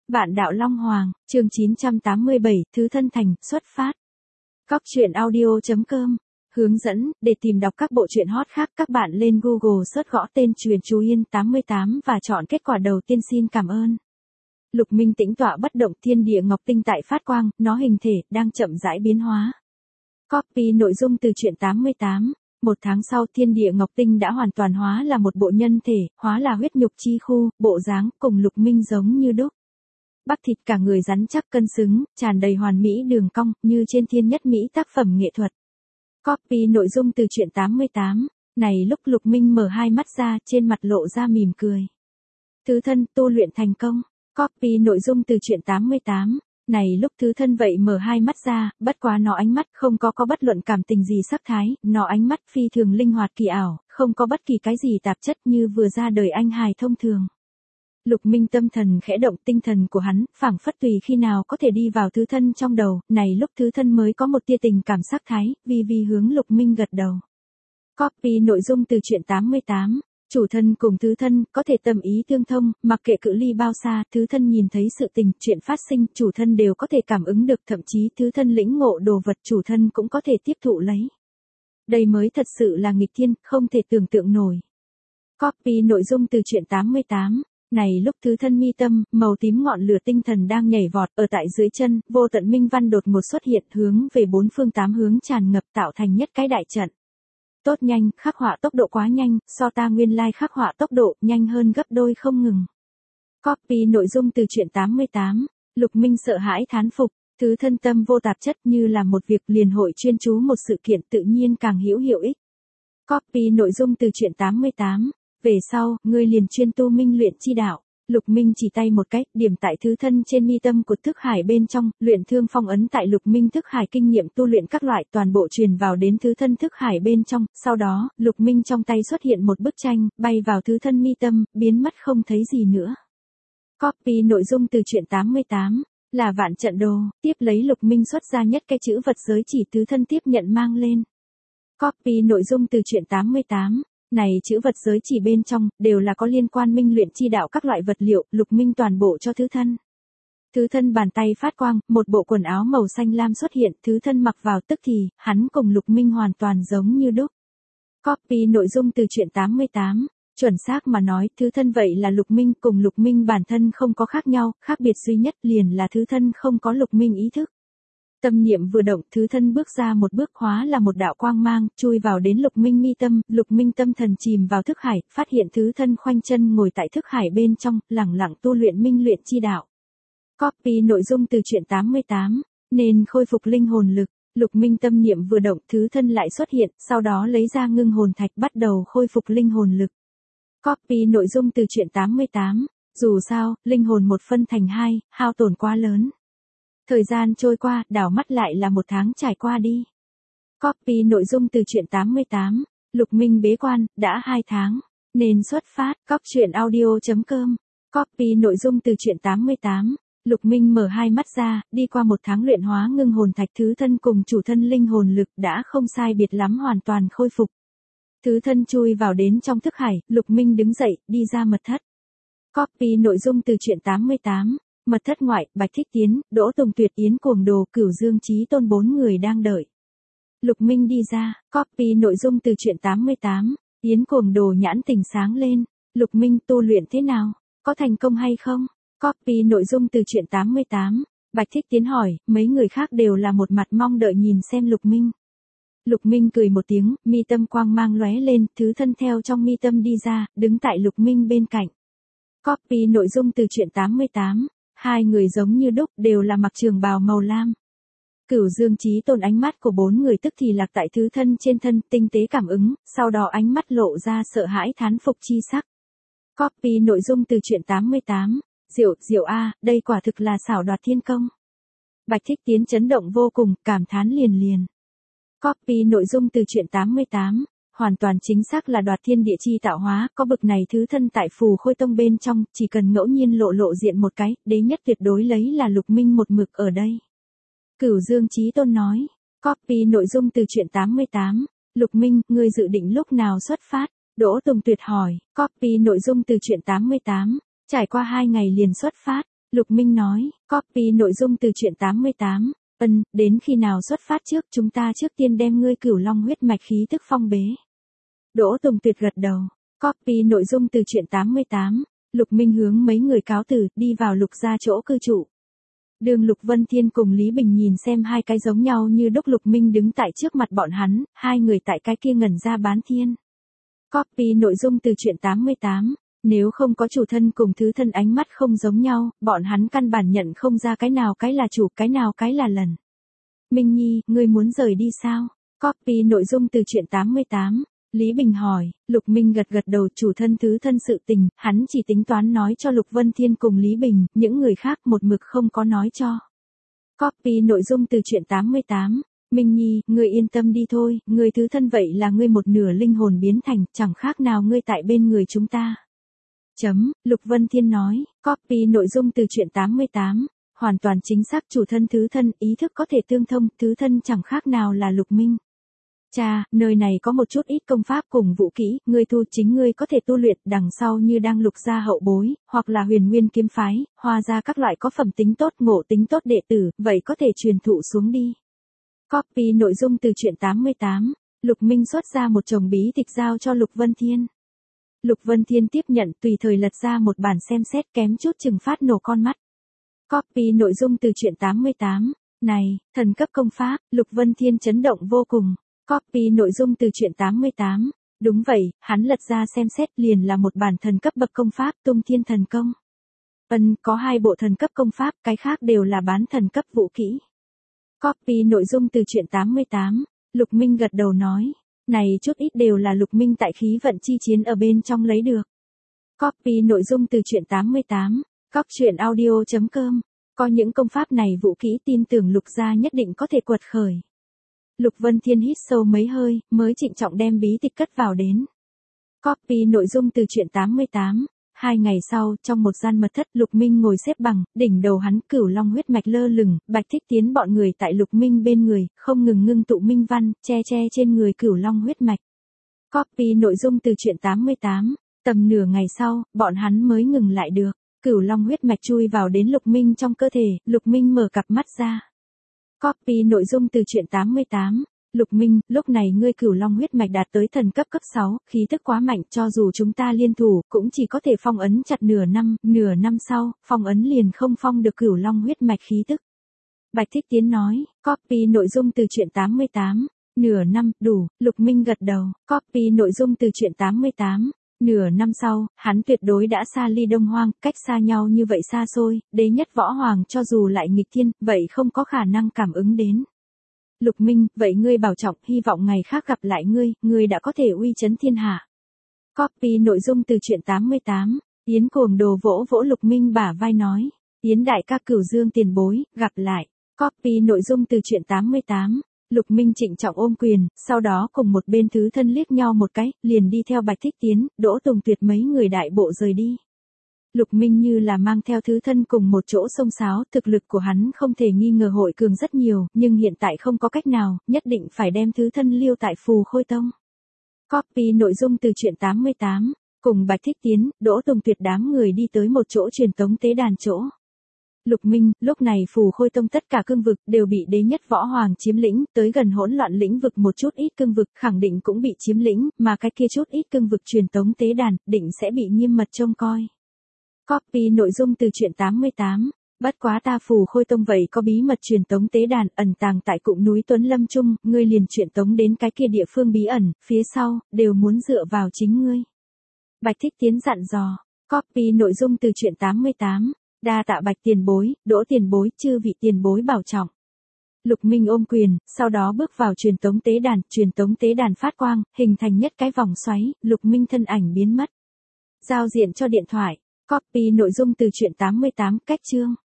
Vạn đạo Long Hoàng, chương 987, Thứ thân thành, xuất phát. Góc truyện audio.com. Hướng dẫn, để tìm đọc các bộ truyện hot khác các bạn lên Google search gõ tên Truyện Chú Yên 88 và chọn kết quả đầu tiên. Xin cảm ơn. Lục Minh tĩnh tọa bất động, thiên địa ngọc tinh tại phát quang, nó hình thể, đang chậm rãi biến hóa. Copy nội dung từ truyện 88. Một tháng sau, thiên địa ngọc tinh đã hoàn toàn hóa là một bộ nhân thể, hóa là huyết nhục chi khu, bộ dáng cùng Lục Minh giống như đúc. Bắp thịt cả người rắn chắc cân xứng, tràn đầy hoàn mỹ đường cong, như trên thiên nhất mỹ tác phẩm nghệ thuật. Copy nội dung từ truyện 88. Này lúc Lục Minh mở hai mắt ra, trên mặt lộ ra mỉm cười. Thứ thân, tu luyện thành công. Copy nội dung từ truyện 88. Này lúc thứ thân vậy mở hai mắt ra, bất quá nó ánh mắt không có bất luận cảm tình gì sắc thái, nó ánh mắt phi thường linh hoạt kỳ ảo, không có bất kỳ cái gì tạp chất như vừa ra đời anh hài thông thường. Lục Minh tâm thần khẽ động, tinh thần của hắn, phảng phất tùy khi nào có thể đi vào thứ thân trong đầu, này lúc thứ thân mới có một tia tình cảm sắc thái, vi hướng Lục Minh gật đầu. Copy nội dung từ truyện 88. Chủ thân cùng thứ thân, có thể tâm ý tương thông, mặc kệ cự ly bao xa, thứ thân nhìn thấy sự tình, chuyện phát sinh, chủ thân đều có thể cảm ứng được, thậm chí thứ thân lĩnh ngộ đồ vật chủ thân cũng có thể tiếp thụ lấy. Đây mới thật sự là nghịch thiên, không thể tưởng tượng nổi. Copy nội dung từ truyện 88. Này lúc thứ thân mi tâm, màu tím ngọn lửa tinh thần đang nhảy vọt, ở tại dưới chân, vô tận minh văn đột ngột xuất hiện, hướng về bốn phương tám hướng tràn ngập tạo thành nhất cái đại trận. Tốt nhanh, khắc họa tốc độ quá nhanh, so ta nguyên lai khắc họa tốc độ, nhanh hơn gấp đôi không ngừng. Copy nội dung từ truyện 88. Lục Minh sợ hãi thán phục, thứ thân tâm vô tạp chất như là một việc liền hội chuyên chú một sự kiện tự nhiên càng hữu hiệu ích. Copy nội dung từ truyện 88. Về sau, ngươi liền chuyên tu minh luyện chi đạo. Lục Minh chỉ tay một cách, điểm tại thứ thân trên mi tâm của thức hải bên trong, luyện thương phong ấn tại Lục Minh thức hải kinh nghiệm tu luyện các loại toàn bộ truyền vào đến thứ thân thức hải bên trong, sau đó, Lục Minh trong tay xuất hiện một bức tranh, bay vào thứ thân mi tâm, biến mất không thấy gì nữa. Copy nội dung từ truyện 88, là vạn trận đồ, tiếp lấy Lục Minh xuất ra nhất cái chữ vật giới chỉ thứ thân tiếp nhận mang lên. Copy nội dung từ truyện 88. Này chữ vật giới chỉ bên trong, đều là có liên quan minh luyện chi đạo các loại vật liệu, Lục Minh toàn bộ cho thứ thân. Thứ thân bàn tay phát quang, một bộ quần áo màu xanh lam xuất hiện, thứ thân mặc vào tức thì, hắn cùng Lục Minh hoàn toàn giống như đúc. Copy nội dung từ truyện 88, chuẩn xác mà nói, thứ thân vậy là Lục Minh cùng Lục Minh bản thân không có khác nhau, khác biệt duy nhất liền là thứ thân không có Lục Minh ý thức. Tâm niệm vừa động, thứ thân bước ra một bước hóa là một đạo quang mang, chui vào đến Lục Minh mi tâm, Lục Minh tâm thần chìm vào thức hải, phát hiện thứ thân khoanh chân ngồi tại thức hải bên trong, lẳng lặng tu luyện minh luyện chi đạo. Copy nội dung từ truyện 88, nên khôi phục linh hồn lực, Lục Minh tâm niệm vừa động, thứ thân lại xuất hiện, sau đó lấy ra ngưng hồn thạch bắt đầu khôi phục linh hồn lực. Copy nội dung từ truyện 88, dù sao, linh hồn một phân thành hai, hao tổn quá lớn. Thời gian trôi qua, đảo mắt lại là một tháng trải qua đi. Copy nội dung từ truyện 88. Lục Minh bế quan, đã 2 tháng. Nên xuất phát, góc truyện audio.com. Copy nội dung từ truyện 88. Lục Minh mở hai mắt ra, đi qua một tháng luyện hóa ngưng hồn thạch, thứ thân cùng chủ thân linh hồn lực đã không sai biệt lắm hoàn toàn khôi phục. Thứ thân chui vào đến trong thức hải, Lục Minh đứng dậy, đi ra mật thất. Copy nội dung từ truyện 88. Mật thất ngoại, Bạch Thích Tiến, Đỗ Tùng Tuyệt, Yến Cuồng Đồ, Cửu Dương Chí Tôn 4 người đang đợi. Lục Minh đi ra, copy nội dung từ truyện 88, Yến Cuồng Đồ nhãn tình sáng lên, Lục Minh tu luyện thế nào, có thành công hay không? Copy nội dung từ truyện 88, Bạch Thích Tiến hỏi, mấy người khác đều là một mặt mong đợi nhìn xem Lục Minh. Lục Minh cười một tiếng, mi tâm quang mang lóe lên, thứ thân theo trong mi tâm đi ra, đứng tại Lục Minh bên cạnh. Copy nội dung từ truyện 88. Hai người giống như đúc, đều là mặc trường bào màu lam. Cửu Dương Chí Tôn ánh mắt của 4 người tức thì lạc tại thứ thân trên thân, tinh tế cảm ứng, sau đó ánh mắt lộ ra sợ hãi thán phục chi sắc. Copy nội dung từ truyện 88. Diệu a, đây quả thực là xảo đoạt thiên công. Bạch Thích Tiến chấn động vô cùng, cảm thán liền. Copy nội dung từ truyện 88. Hoàn toàn chính xác là đoạt thiên địa chi tạo hóa, có bực này thứ thân tại Phù Khôi Tông bên trong, chỉ cần ngẫu nhiên lộ diện một cái, đế nhất tuyệt đối lấy là Lục Minh một mực ở đây. Cửu Dương Chí Tôn nói, copy nội dung từ truyện 88, Lục Minh, ngươi dự định lúc nào xuất phát? Đỗ Tùng Tuyệt hỏi, copy nội dung từ truyện 88, trải qua 2 ngày liền xuất phát. Lục Minh nói, copy nội dung từ truyện 88. Đến khi nào xuất phát trước chúng ta trước tiên đem ngươi cửu long huyết mạch khí tức phong bế. Đỗ Tùng Tuyệt gật đầu. Copy nội dung từ truyện 88. Lục Minh hướng mấy người cáo từ, đi vào Lục gia chỗ cư trụ. Đường Lục Vân Thiên cùng Lý Bình nhìn xem hai cái giống nhau như đúc. Lục Minh đứng tại trước mặt bọn hắn, hai người tại cái kia ngẩn ra bán thiên. Copy nội dung từ truyện 88. Nếu không có chủ thân cùng thứ thân ánh mắt không giống nhau, bọn hắn căn bản nhận không ra cái nào cái là chủ, cái nào cái là lần. Minh Nhi, ngươi muốn rời đi sao? Copy nội dung từ truyện 88. Lý Bình hỏi. Lục Minh gật gật đầu. Chủ thân thứ thân sự tình, hắn chỉ tính toán nói cho Lục Vân Thiên cùng Lý Bình, những người khác một mực không có nói cho. Copy nội dung từ truyện 88. Minh Nhi, ngươi yên tâm đi thôi, ngươi thứ thân vậy là ngươi một nửa linh hồn biến thành, chẳng khác nào ngươi tại bên người chúng ta. Lục Vân Thiên nói, copy nội dung từ truyện 88. Hoàn toàn chính xác, chủ thân thứ thân, ý thức có thể tương thông, thứ thân chẳng khác nào là Lục Minh. Cha, nơi này có một chút ít công pháp cùng vũ kỹ, ngươi tu chính ngươi có thể tu luyện, đằng sau như đang Lục gia hậu bối, hoặc là Huyền Nguyên kiếm phái, Hoa gia các loại có phẩm tính tốt, ngộ tính tốt đệ tử, vậy có thể truyền thụ xuống đi. Copy nội dung từ truyện 88. Lục Minh xuất ra một chồng bí tịch giao cho Lục Vân Thiên. Lục Vân Thiên tiếp nhận, tùy thời lật ra một bản xem xét, kém chút chừng phát nổ con mắt. Copy nội dung từ truyện 88. Này, thần cấp công pháp. Lục Vân Thiên chấn động vô cùng. Copy nội dung từ truyện 88. Đúng vậy, hắn lật ra xem xét liền là một bản thần cấp bậc công pháp, Tung Thiên Thần Công. Có 2 bộ thần cấp công pháp, cái khác đều là bán thần cấp vũ kỹ. Copy nội dung từ truyện 88. Lục Minh gật đầu nói. Này chút ít đều là Lục Minh tại khí vận chi chiến ở bên trong lấy được. Copy nội dung từ truyện 88. Coctruyện.audio.com. Có những công pháp này vũ kỹ tin tưởng Lục gia nhất định có thể quật khởi. Lục Vân Thiên hít sâu mấy hơi, mới trịnh trọng đem bí tịch cất vào đến. Copy nội dung từ truyện 88. 2 ngày sau, trong một gian mật thất, Lục Minh ngồi xếp bằng, đỉnh đầu hắn cửu long huyết mạch lơ lửng, Bạch Thích Tiến bọn người tại Lục Minh bên người, không ngừng ngưng tụ minh văn, che trên người cửu long huyết mạch. Copy nội dung từ truyện 88. Tầm nửa ngày sau, bọn hắn mới ngừng lại được. Cửu long huyết mạch chui vào đến Lục Minh trong cơ thể, Lục Minh mở cặp mắt ra. Copy nội dung từ truyện 88. Lục Minh, lúc này ngươi cửu long huyết mạch đạt tới thần cấp cấp 6, khí tức quá mạnh, cho dù chúng ta liên thủ, cũng chỉ có thể phong ấn chặt nửa năm sau, phong ấn liền không phong được cửu long huyết mạch khí tức. Bạch Thích Tiến nói, copy nội dung từ truyện 88. Nửa năm, đủ. Lục Minh gật đầu. Copy nội dung từ truyện 88. Nửa năm sau, hắn tuyệt đối đã xa ly Đông Hoang, cách xa nhau như vậy xa xôi, đế nhất võ hoàng cho dù lại nghịch thiên, vậy không có khả năng cảm ứng đến. Lục Minh, vậy ngươi bảo trọng, hy vọng ngày khác gặp lại ngươi đã có thể uy chấn thiên hạ. Copy nội dung từ truyện 88. Yến Cuồng Đồ vỗ vỗ Lục Minh bả vai nói. Yến đại ca Cửu Dương tiền bối, gặp lại. Copy nội dung từ truyện 88. Lục Minh trịnh trọng ôm quyền, sau đó cùng một bên thứ thân liếc nhau một cái, liền đi theo Bạch Thích Tiến, Đỗ Tùng Tuyệt mấy người đại bộ rời đi. Lục Minh như là mang theo thứ thân cùng một chỗ xông xáo, thực lực của hắn không thể nghi ngờ hội cường rất nhiều, nhưng hiện tại không có cách nào, nhất định phải đem thứ thân lưu tại Phù Khôi Tông. Copy nội dung từ truyện 88. Cùng Bạch Thích Tiến, Đỗ Tùng Tuyệt đám người đi tới một chỗ truyền tống tế đàn chỗ. Lục Minh, lúc này Phù Khôi Tông tất cả cương vực đều bị đế nhất võ hoàng chiếm lĩnh, tới gần hỗn loạn lĩnh vực một chút ít cương vực khẳng định cũng bị chiếm lĩnh, mà cái kia chút ít cương vực truyền tống tế đàn, định sẽ bị nghiêm mật trông coi. Copy nội dung từ truyện 88. Bất quá ta Phù Khôi Tông vậy có bí mật truyền tống tế đàn ẩn tàng tại cụm núi Tuấn Lâm Trung, ngươi liền truyền tống đến cái kia địa phương bí ẩn, phía sau, đều muốn dựa vào chính ngươi. Bạch Thích Tiến dặn dò. Copy nội dung từ truyện 88. Đa tạ Bạch tiền bối, Đỗ tiền bối, chư vị tiền bối bảo trọng. Lục Minh ôm quyền, sau đó bước vào truyền tống tế đàn phát quang, hình thành nhất cái vòng xoáy, Lục Minh thân ảnh biến mất. Giao diện cho điện thoại. Copy nội dung từ truyện 88, cách chương.